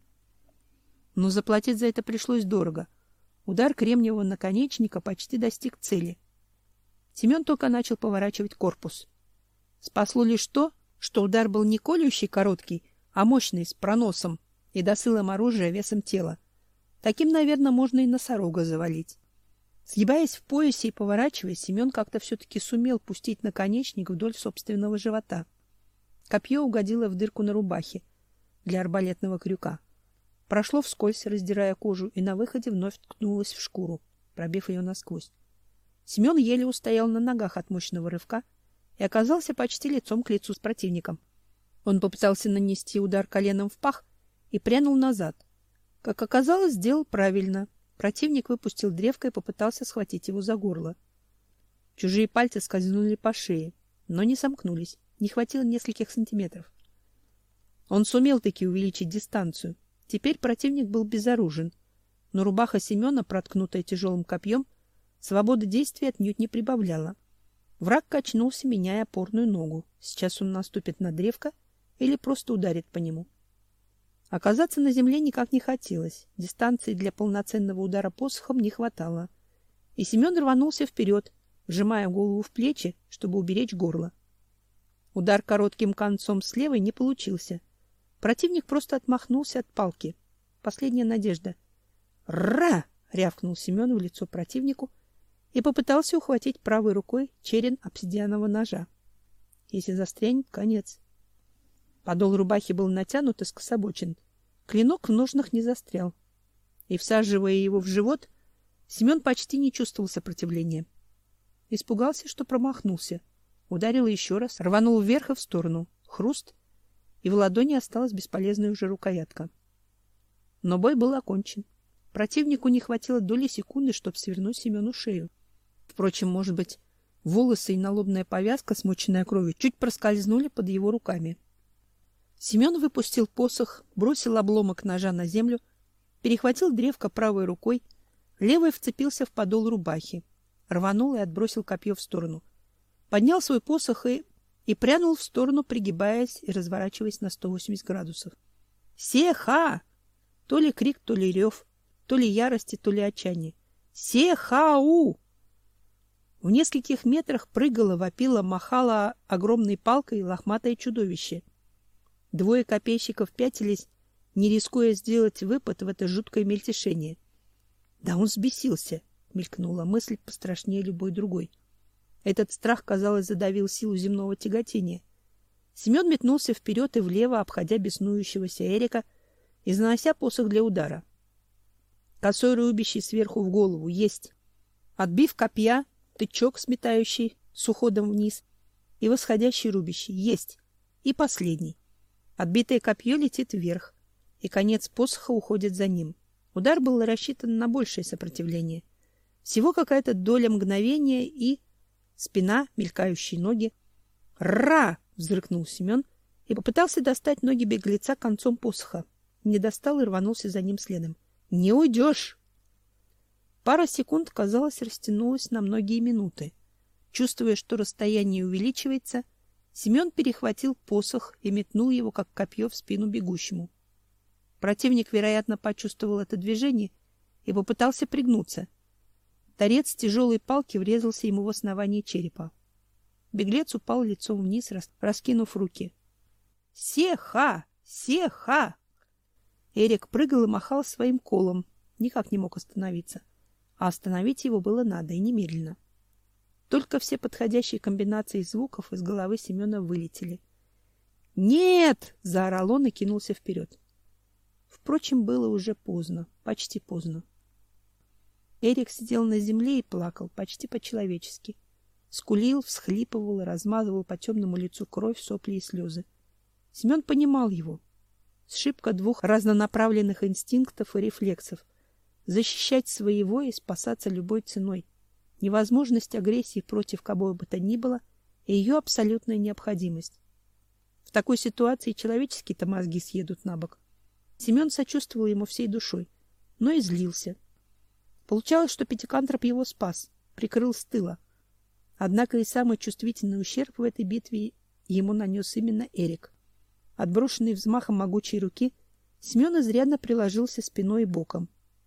Но заплатить за это пришлось дорого. Удар кремниевого наконечника почти достиг цели. Семен только начал поворачивать корпус. Спасло лишь то, что удар был не колющий короткий, а мощный, с проносом и досылом оружия весом тела. Таким, наверное, можно и носорога завалить. Сгибаясь в поясе и поворачиваясь, Семен как-то все-таки сумел пустить наконечник вдоль собственного живота. Копье угодило в дырку на рубахе для арбалетного крюка. Прошло вскользь, раздирая кожу, и на выходе вновь ткнулось в шкуру, пробив ее насквозь. Семен еле устоял на ногах от мощного рывка и оказался почти лицом к лицу с противником. Он попытался нанести удар коленом в пах и прянул назад. Как оказалось, сделал правильно. Противник выпустил древко и попытался схватить его за горло. Чужие пальцы скользнули по шее, но не сомкнулись, не хватило нескольких сантиметров. Он сумел таки увеличить дистанцию. Теперь противник был безоружен, но рубаха Семена, проткнутая тяжелым копьем, свободы действия отнюдь не прибавляла. Враг качнулся, меняя опорную ногу. Сейчас он наступит на древко или просто ударит по нему. Оказаться на земле никак не хотелось. Дистанции для полноценного удара посохом не хватало. И Семен рванулся вперед, вжимая голову в плечи, чтобы уберечь горло. Удар коротким концом с левой не получился. Противник просто отмахнулся от палки. Последняя надежда. «Ра!» — рявкнул Семен в лицо противнику и попытался ухватить правой рукой черен обсидианового ножа. Если застрянет, конец. Подол рубахи был натянут и скособочен. Клинок в ножнах не застрял. И, всаживая его в живот, Семен почти не чувствовал сопротивления. Испугался, что промахнулся. Ударил еще раз, рванул вверх и в сторону. Хруст, и в ладони осталась бесполезная уже рукоятка. Но бой был окончен. Противнику не хватило доли секунды, чтобы свернуть Семену шею. Впрочем, может быть, волосы и налобная повязка, смоченная кровью, чуть проскользнули под его руками. Семен выпустил посох, бросил обломок ножа на землю, перехватил древко правой рукой, левой вцепился в подол рубахи, рванул и отбросил копье в сторону. Поднял свой посох и прянул в сторону, пригибаясь и разворачиваясь на 180 градусов. «Се-ха!» То ли крик, то ли рев, то ли ярости, то ли отчаяние. «Се-ха-у!» В нескольких метрах прыгало, вопило, махало огромной палкой лохматое чудовище. Двое копейщиков пятились, не рискуя сделать выпад в это жуткое мельтешение. «Да он взбесился!» — мелькнула мысль пострашнее любой другой. Этот страх, казалось, задавил силу земного тяготения. Семен метнулся вперед и влево, обходя беснующегося Эрика и занося посох для удара. Косой рубящий сверху в голову. Есть. Отбив копья, тычок, сметающий с уходом вниз, и восходящий рубящий. Есть. И последний. Отбитое копье летит вверх, и конец посоха уходит за ним. Удар был рассчитан на большее сопротивление. Всего какая-то доля мгновения, и спина, мелькающие ноги. «Ра!» — взрыкнул Семен и попытался достать ноги беглеца концом посоха. Не достал и рванулся за ним следом. «Не уйдешь!» Пара секунд, казалось, растянулась на многие минуты. Чувствуя, что расстояние увеличивается, Семен перехватил посох и метнул его, как копье, в спину бегущему. Противник, вероятно, почувствовал это движение и попытался пригнуться. Торец тяжелой палки врезался ему в основание черепа. Беглец упал лицом вниз, раскинув руки. «Се-ха! Се-ха!» Эрик прыгал и махал своим колом, никак не мог остановиться. А остановить его было надо, и немедленно. Только все подходящие комбинации звуков из головы Семена вылетели. «Нет!» — заорал он и кинулся вперед. Впрочем, было уже поздно, почти поздно. Эрик сидел на земле и плакал, почти по-человечески. Скулил, всхлипывал и размазывал по темному лицу кровь, сопли и слезы. Семен понимал его. Сшибка двух разнонаправленных инстинктов и рефлексов. Защищать своего и спасаться любой ценой. Невозможность агрессии против кого бы то ни было и ее абсолютная необходимость. В такой ситуации человеческие-то мозги съедут на бок. Семен сочувствовал ему всей душой, но и злился. Получалось, что Пятикантроп его спас, прикрыл с тыла. Однако и самый чувствительный ущерб в этой битве ему нанес именно Эрик. Отброшенный взмахом могучей руки, Семен изрядно приложился спиной и боком.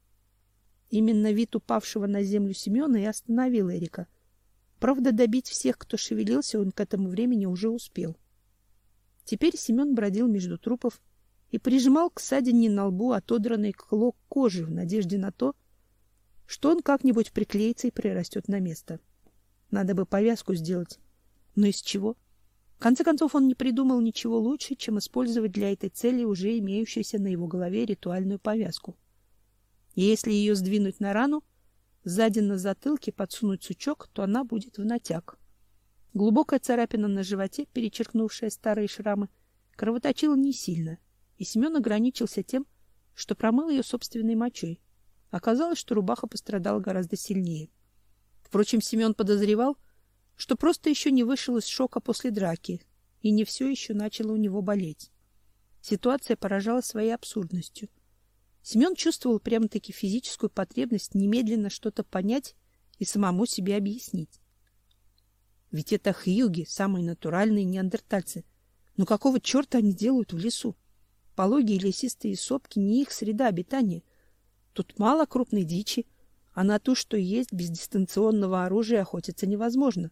Именно вид упавшего на землю Семена и остановил Эрика. Правда, добить всех, кто шевелился, он к этому времени уже успел. Теперь Семен бродил между трупов и прижимал к ссадине на лбу отодранный клок кожи в надежде на то, что он как-нибудь приклеится и прирастет на место. Надо бы повязку сделать. Но из чего? В конце концов, он не придумал ничего лучше, чем использовать для этой цели уже имеющуюся на его голове ритуальную повязку. И если ее сдвинуть на рану, сзади на затылке подсунуть сучок, то она будет в натяг. Глубокая царапина на животе, перечеркнувшая старые шрамы, кровоточила не сильно, и Семен ограничился тем, что промыл ее собственной мочой. Оказалось, что рубаха пострадала гораздо сильнее. Впрочем, Семен подозревал, что просто еще не вышел из шока после драки, и не все еще начало у него болеть. Ситуация поражала своей абсурдностью. Семен чувствовал прямо-таки физическую потребность немедленно что-то понять и самому себе объяснить. Ведь это хьюги, самые натуральные неандертальцы. Но какого черта они делают в лесу? Пологие лесистые сопки не их среда обитания. Тут мало крупной дичи, а на ту, что есть, без дистанционного оружия охотиться невозможно.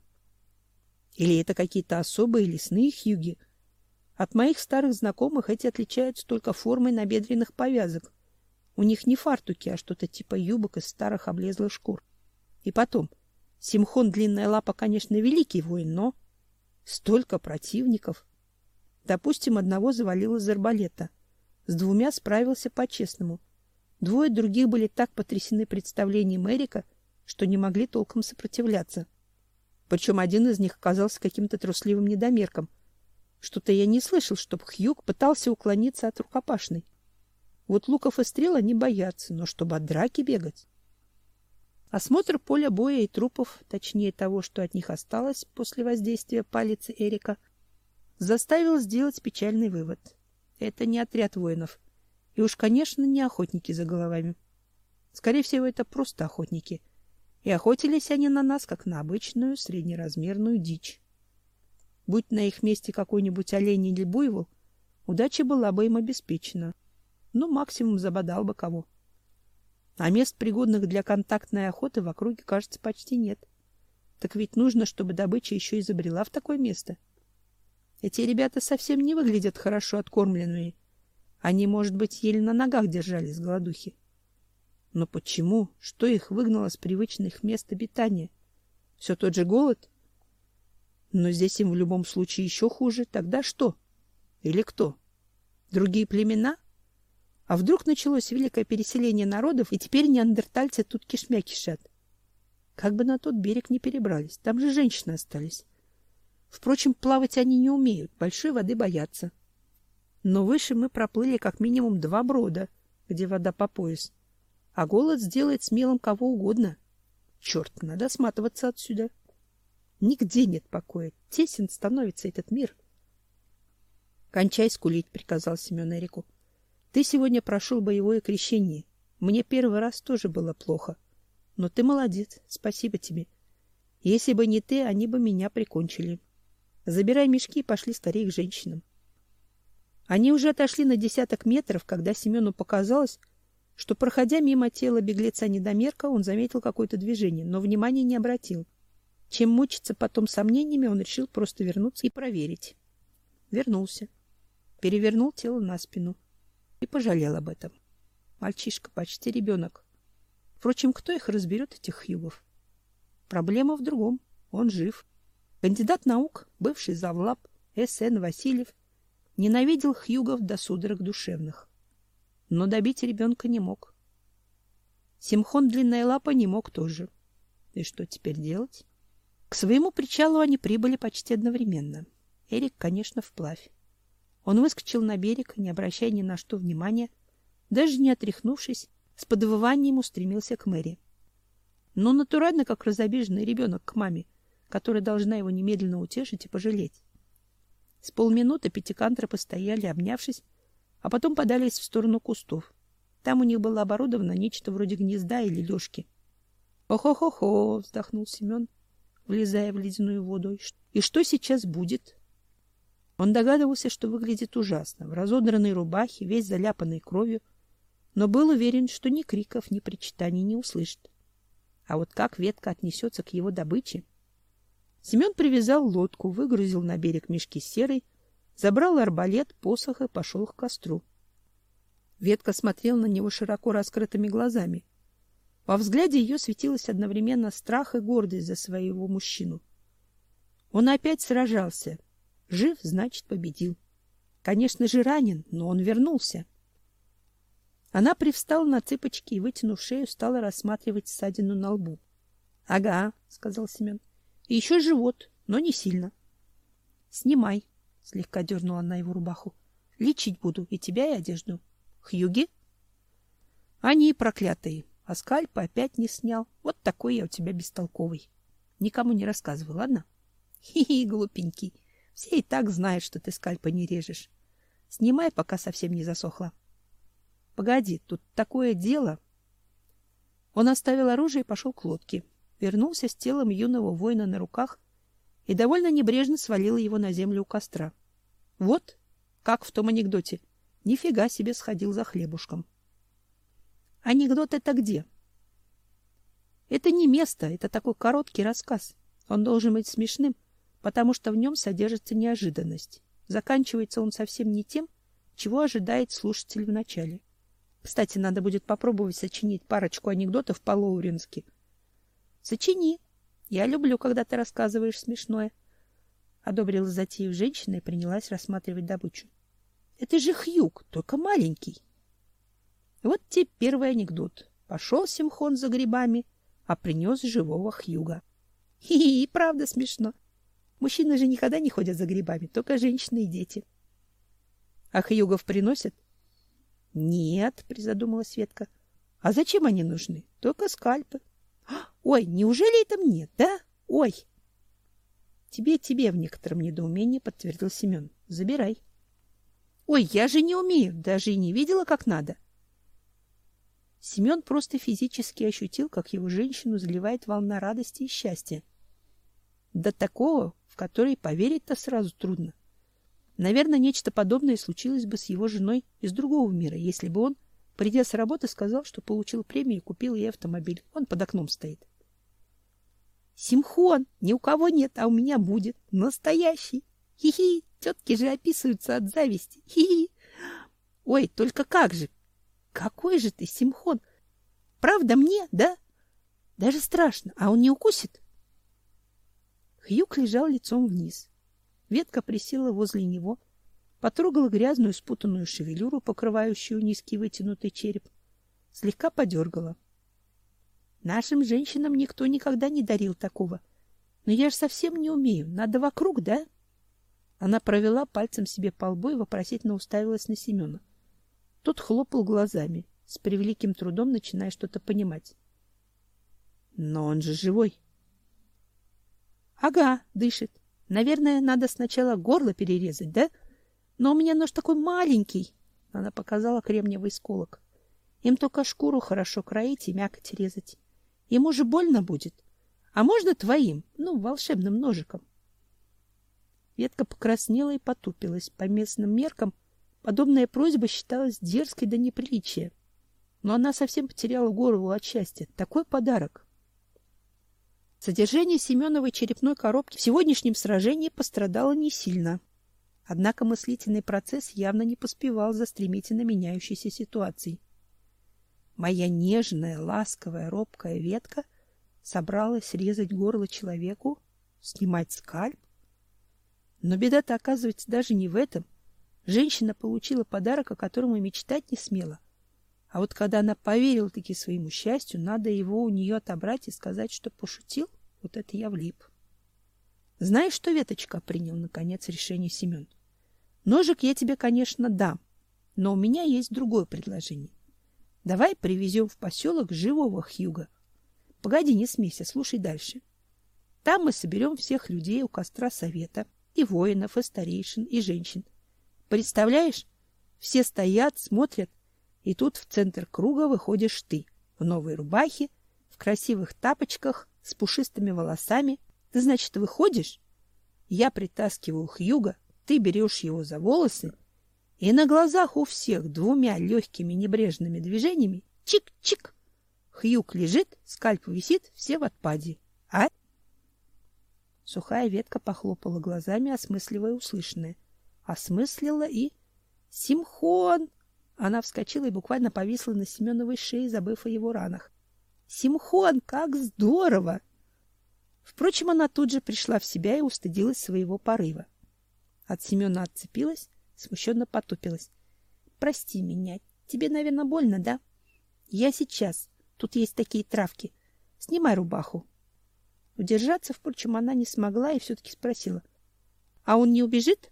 Или это какие-то особые лесные хьюги? От моих старых знакомых эти отличаются только формой набедренных повязок. У них не фартуки, а что-то типа юбок из старых облезлых шкур. И потом, Симхон Длинная Лапа, конечно, великий воин, но столько противников. Допустим, одного завалил из арбалета. С двумя справился по-честному. Двое других были так потрясены представлением Эрика, что не могли толком сопротивляться. Причем один из них оказался каким-то трусливым недомерком. Что-то я не слышал, чтобы Хьюг пытался уклониться от рукопашной. Вот луков и стрел они боятся, но чтобы от драки бегать. Осмотр поля боя и трупов, точнее того, что от них осталось после воздействия палицы Эрика, заставил сделать печальный вывод. Это не отряд воинов. И уж, конечно, не охотники за головами. Скорее всего, это просто охотники. И охотились они на нас, как на обычную среднеразмерную дичь. Будь на их месте какой-нибудь олень или буйвол, удача была бы им обеспечена. Ну, максимум забодал бы кого. А мест, пригодных для контактной охоты, в округе, кажется, почти нет. Так ведь нужно, чтобы добыча еще и забрела в такое место. Эти ребята совсем не выглядят хорошо откормленными. Они, может быть, еле на ногах держались с голодухи. Но почему? Что их выгнало с привычных мест обитания? Все тот же голод? Но здесь им в любом случае еще хуже. Тогда что? Или кто? Другие племена? А вдруг началось великое переселение народов, и теперь неандертальцы тут кишмя кишат? Как бы на тот берег не перебрались, там же женщины остались. Впрочем, плавать они не умеют, большой воды боятся. Но выше мы проплыли как минимум 2 брода, где вода по пояс. А голод сделает смелым кого угодно. Черт, надо сматываться отсюда. Нигде нет покоя, тесен становится этот мир. — Кончай скулить, — приказал Семен Эрику. — Ты сегодня прошел боевое крещение. Мне первый раз тоже было плохо. Но ты молодец, спасибо тебе. Если бы не ты, они бы меня прикончили. Забирай мешки и пошли скорее к женщинам. Они уже отошли на 10 метров, когда Семену показалось, что, проходя мимо тела беглеца-недомерка, он заметил какое-то движение, но внимания не обратил. Чем мучиться потом сомнениями, он решил просто вернуться и проверить. Вернулся. Перевернул тело на спину. И пожалел об этом. Мальчишка, почти ребенок. Впрочем, кто их разберет, этих хьюгов? Проблема в другом. он жив. Кандидат наук, бывший завлаб С.Н. Васильев, ненавидел Хьюгов до судорог душевных. Но добить ребенка не мог. Симхон Длинная Лапа не мог тоже. И что теперь делать? К своему причалу они прибыли почти одновременно. Эрик, конечно, вплавь. Он выскочил на берег, не обращая ни на что внимания, даже не отряхнувшись, с подвыванием устремился к Мэри. Но натурально, как разобиженный ребенок к маме, которая должна его немедленно утешить и пожалеть. С полминуты пятикантропы стояли, обнявшись, а потом подались в сторону кустов. Там у них было оборудовано нечто вроде гнезда или лёжки. «Хо-хо-хо-хо!» — вздохнул Семен, влезая в ледяную воду. «И что сейчас будет?» Он догадывался, что выглядит ужасно, в разодранной рубахе, весь заляпанный кровью, но был уверен, что ни криков, ни причитаний не услышит. А вот как ветка отнесется к его добыче? Семен привязал лодку, выгрузил на берег мешки с серой, забрал арбалет, посох и пошел к костру. Ветка смотрела на него широко раскрытыми глазами. Во взгляде ее светилось одновременно страх и гордость за своего мужчину. Он опять сражался. Жив, значит, победил. Конечно же, ранен, но он вернулся. Она привстала на цыпочки и, вытянув шею, стала рассматривать ссадину на лбу. — Ага, — сказал Семен. — И еще живот, но не сильно. — Снимай, — слегка дернула она его рубаху. — Лечить буду и тебя, и одежду. — Хьюги? — Они проклятые. А скальпа опять не снял. Вот такой я у тебя бестолковый. Никому не рассказывай, ладно? Хи-хи, глупенький. Все и так знают, что ты скальпа не режешь. Снимай, пока совсем не засохло. Погоди, тут такое дело. Он оставил оружие и пошел к лодке. Вернулся с телом юного воина на руках и довольно небрежно свалил его на землю у костра. Вот, как в том анекдоте. Нифига себе сходил за хлебушком. Анекдот это где? Это не место, это такой короткий рассказ. Он должен быть смешным, потому что в нем содержится неожиданность. Заканчивается он совсем не тем, чего ожидает слушатель в начале. Кстати, надо будет попробовать сочинить парочку анекдотов по-лоуренски. Сочини. Я люблю, когда ты рассказываешь смешное. Одобрила затею женщина и принялась рассматривать добычу. Это же Хьюг, только маленький. Вот тебе первый анекдот. Пошел Симхон за грибами, а принес живого Хьюга. Хи-хи, правда смешно. Мужчины же никогда не ходят за грибами, только женщины и дети. А Хьюгов приносят? Нет, призадумалась Светка. А зачем они нужны? Только скальпы. Ой, неужели это мне, да? Ой. Тебе в некотором недоумении подтвердил Семен. Забирай. Ой, я же не умею, даже и не видела, как надо. Семен просто физически ощутил, как его женщину заливает волна радости и счастья. До такого, в который поверить-то сразу трудно. Наверное, нечто подобное случилось бы с его женой из другого мира, если бы он, придя с работы, сказал, что получил премию и купил ей автомобиль. Он под окном стоит. Симхон, ни у кого нет, а у меня будет. Настоящий. Хи-хи, тетки же описываются от зависти. Хи-хи. Ой, только как же? Какой же ты, Симхон? Правда мне, да? Даже страшно. А он не укусит? Хьюг лежал лицом вниз. Ветка присела возле него, потрогала грязную спутанную шевелюру, покрывающую низкий вытянутый череп, слегка подергала. Нашим женщинам никто никогда не дарил такого. Но я же совсем не умею. Надо вокруг, да? Она провела пальцем себе по лбу и вопросительно уставилась на Семена. Тот хлопал глазами, с превеликим трудом начиная что-то понимать. Но он же живой. Ага, дышит. Наверное, надо сначала горло перерезать, да? Но у меня нож такой маленький. Она показала кремниевый сколок. Им только шкуру хорошо кроить и мякоть резать. Ему же больно будет. А можно твоим, волшебным ножиком? Ветка покраснела и потупилась. По местным меркам подобная просьба считалась дерзкой до неприличия. Но она совсем потеряла голову от счастья. Такой подарок. Содержание Семеновой черепной коробки в сегодняшнем сражении пострадало не сильно. Однако мыслительный процесс явно не поспевал за стремительно меняющейся ситуацией. Моя нежная, ласковая, робкая ветка собралась резать горло человеку, Снимать скальп? Но беда-то, оказывается, даже не в этом. Женщина получила подарок, о котором и мечтать не смела. А вот когда она поверила таки своему счастью, надо его у нее отобрать и сказать, что пошутил, вот это я влип. Знаешь что, Веточка, принял наконец решение Семен. Ножик я тебе, конечно, дам, но у меня есть другое предложение. Давай привезем в поселок живого Хьюга. Погоди, не смейся, слушай дальше. Там мы соберем всех людей у костра совета, и воинов, и старейшин, и женщин. Представляешь, все стоят, смотрят, и тут в центр круга выходишь ты, в новой рубахе, в красивых тапочках, с пушистыми волосами. Ты, значит, выходишь, я притаскиваю Хьюга, ты берешь его за волосы, и на глазах у всех двумя легкими небрежными движениями чик-чик. Хьюг лежит, скальп висит, все в отпаде. А? Сухая ветка похлопала глазами, осмысливая услышанное. Осмыслила и... Симхон! Она вскочила и буквально повисла на Семеновой шее, забыв о его ранах. Симхон, как здорово! Впрочем, она тут же пришла в себя и устыдилась своего порыва. От Семена отцепилась, смущенно потупилась. Прости меня, тебе, наверное, больно, да? Я сейчас. Тут есть такие травки. Снимай рубаху. Удержаться, впрочем, она не смогла и все-таки спросила. А он не убежит?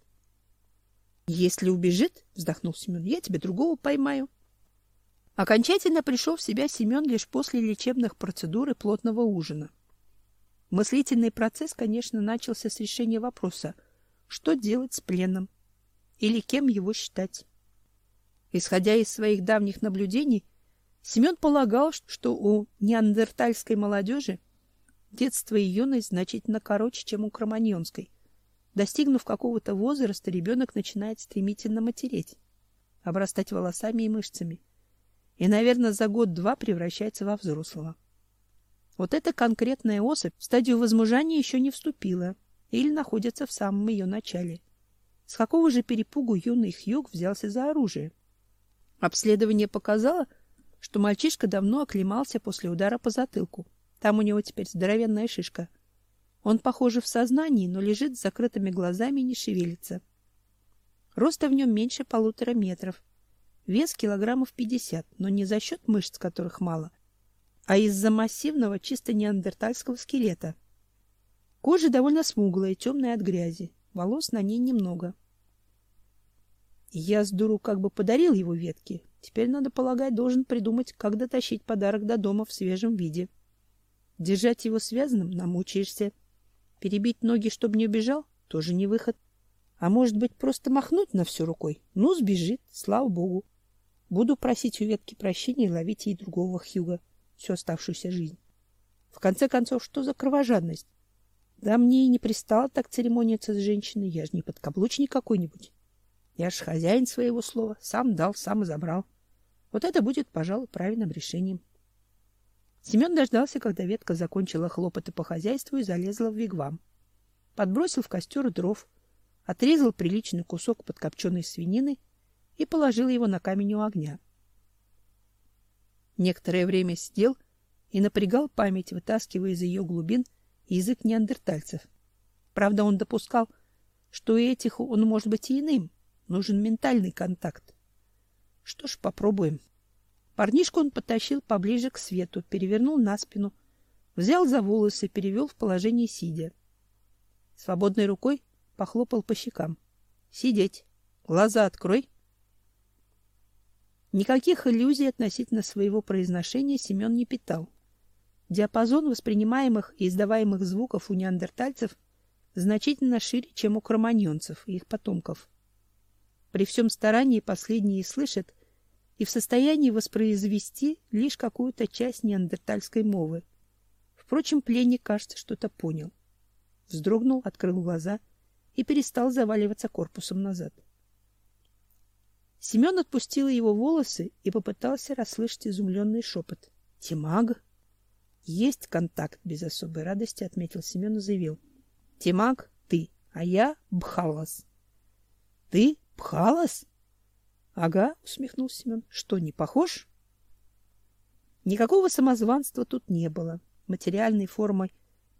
Если убежит, вздохнул Семен, я тебе другого поймаю. Окончательно пришел в себя Семен лишь после лечебных процедур и плотного ужина. Мыслительный процесс, конечно, начался с решения вопроса, что делать с пленным или кем его считать. Исходя из своих давних наблюдений, Семен полагал, что у неандертальской молодежи детство и юность значительно короче, чем у кроманьонской. Достигнув какого-то возраста, ребенок начинает стремительно матереть, обрастать волосами и мышцами, и, наверное, за год-два превращается во взрослого. Вот эта конкретная особь в стадию возмужания еще не вступила или находится в самом ее начале. С какого же перепугу юный Хьюг взялся за оружие? Обследование показало, что мальчишка давно оклемался после удара по затылку. Там у него теперь здоровенная шишка. Он, похоже, в сознании, но лежит с закрытыми глазами и не шевелится. Роста в нем меньше 1,5 метра. Вес килограммов 50, но не за счет мышц, которых мало, а из-за массивного чисто неандертальского скелета. Кожа довольно смуглая, темная от грязи. Волос на ней немного. Я с дуру как бы подарил его ветке. Теперь, надо полагать, должен придумать, как дотащить подарок до дома в свежем виде. Держать его связанным намучаешься. Перебить ноги, чтобы не убежал, тоже не выход. А может быть, просто махнуть на всю рукой? Ну, сбежит, слава богу. Буду просить у ветки прощения и ловить ей другого Хьюга всю оставшуюся жизнь. В конце концов, что за кровожадность? Да мне и не пристало так церемониться с женщиной, я же не подкаблучник какой-нибудь. Я ж хозяин своего слова, сам дал, сам и забрал. Вот это будет, пожалуй, правильным решением. Семен дождался, когда ветка закончила хлопоты по хозяйству и залезла в вигвам. Подбросил в костер дров, отрезал приличный кусок подкопченой свинины и положил его на камень у огня. Некоторое время сидел и напрягал память, вытаскивая из ее глубин язык неандертальцев. Правда, он допускал, что у этих он может быть и иным. Нужен ментальный контакт. Что ж, попробуем. Парнишку он потащил поближе к свету, перевернул на спину, взял за волосы, перевел в положение сидя. Свободной рукой похлопал по щекам. Сидеть. Глаза открой. Никаких иллюзий относительно своего произношения Семен не питал. Диапазон воспринимаемых и издаваемых звуков у неандертальцев значительно шире, чем у кроманьонцев и их потомков. При всем старании последние слышат и в состоянии воспроизвести лишь какую-то часть неандертальской мовы. Впрочем, пленник, кажется, что-то понял. Вздрогнул, открыл глаза и перестал заваливаться корпусом назад. Семен отпустил его волосы и попытался расслышать изумленный шепот. Тимаг? Есть контакт, без особой радости отметил Семен и заявил. Тимаг, ты, а я Бхалас. Ты Бхалас? Ага, усмехнулся Семен. Что, не похож? Никакого самозванства тут не было. Материальной формой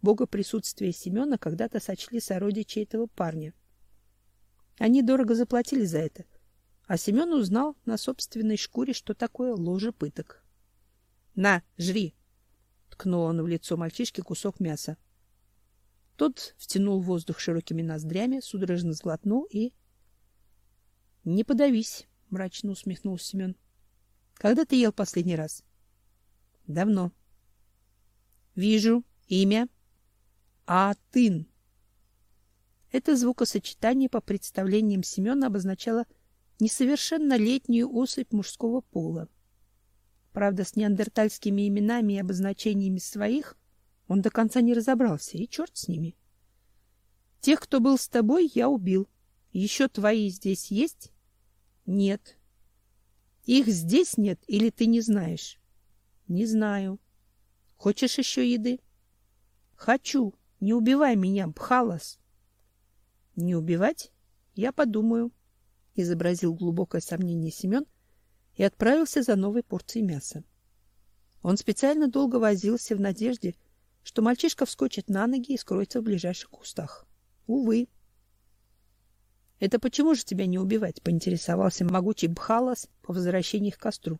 богоприсутствие Семена когда-то сочли сородичи этого парня. Они дорого заплатили за это, а Семен узнал на собственной шкуре, что такое ложе пыток. — На, жри! — ткнул он в лицо мальчишке кусок мяса. Тот втянул воздух широкими ноздрями, судорожно сглотнул и... — Не подавись, — мрачно усмехнулся Семен. — Когда ты ел последний раз? — Давно. — Вижу. Имя? — Атын. Это звукосочетание по представлениям Семена обозначало несовершеннолетнюю особь мужского пола. Правда, с неандертальскими именами и обозначениями своих он до конца не разобрался, и черт с ними. Тех, кто был с тобой, я убил. Еще твои здесь есть? Нет. Их здесь нет или ты не знаешь? Не знаю. Хочешь еще еды? Хочу. Не убивай меня, Бхалас. Не убивать? Я подумаю, изобразил глубокое сомнение Семен и отправился за новой порцией мяса. Он специально долго возился в надежде, что мальчишка вскочит на ноги и скроется в ближайших кустах. Увы. — Это почему же тебя не убивать? — поинтересовался могучий Бхалас по возвращении к костру.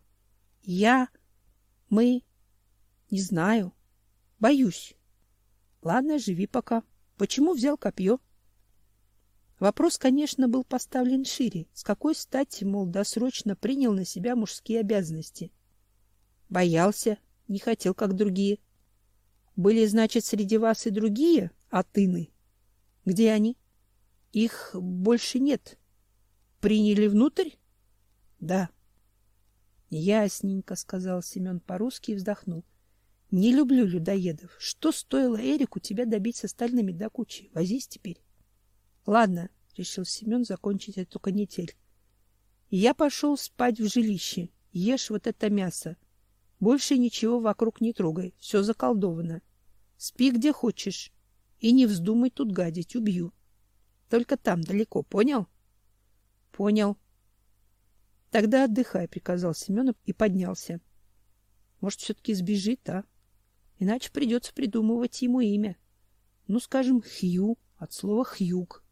— Мы... Не знаю. Боюсь. — Ладно, живи пока. Почему взял копье? Вопрос, конечно, был поставлен шире. С какой стати, мол, досрочно принял на себя мужские обязанности? Боялся, не хотел, как другие. Были, значит, среди вас и другие атыны? Где они? Их больше нет. Приняли внутрь? Да. Ясненько, сказал Семен по-русски и вздохнул. Не люблю людоедов. Что стоило Эрику тебя добить с остальными до кучи? Возись теперь. Ладно, решил Семен закончить эту канитель. Я пошел спать в жилище. Ешь вот это мясо. Больше ничего вокруг не трогай. Все заколдовано. Спи где хочешь. И не вздумай тут гадить, убью. Только там, далеко, понял? Понял. Тогда отдыхай, приказал Семен и поднялся. Может, все-таки сбежит, а? Иначе придется придумывать ему имя. Ну, скажем, Хью, от слова хьюг.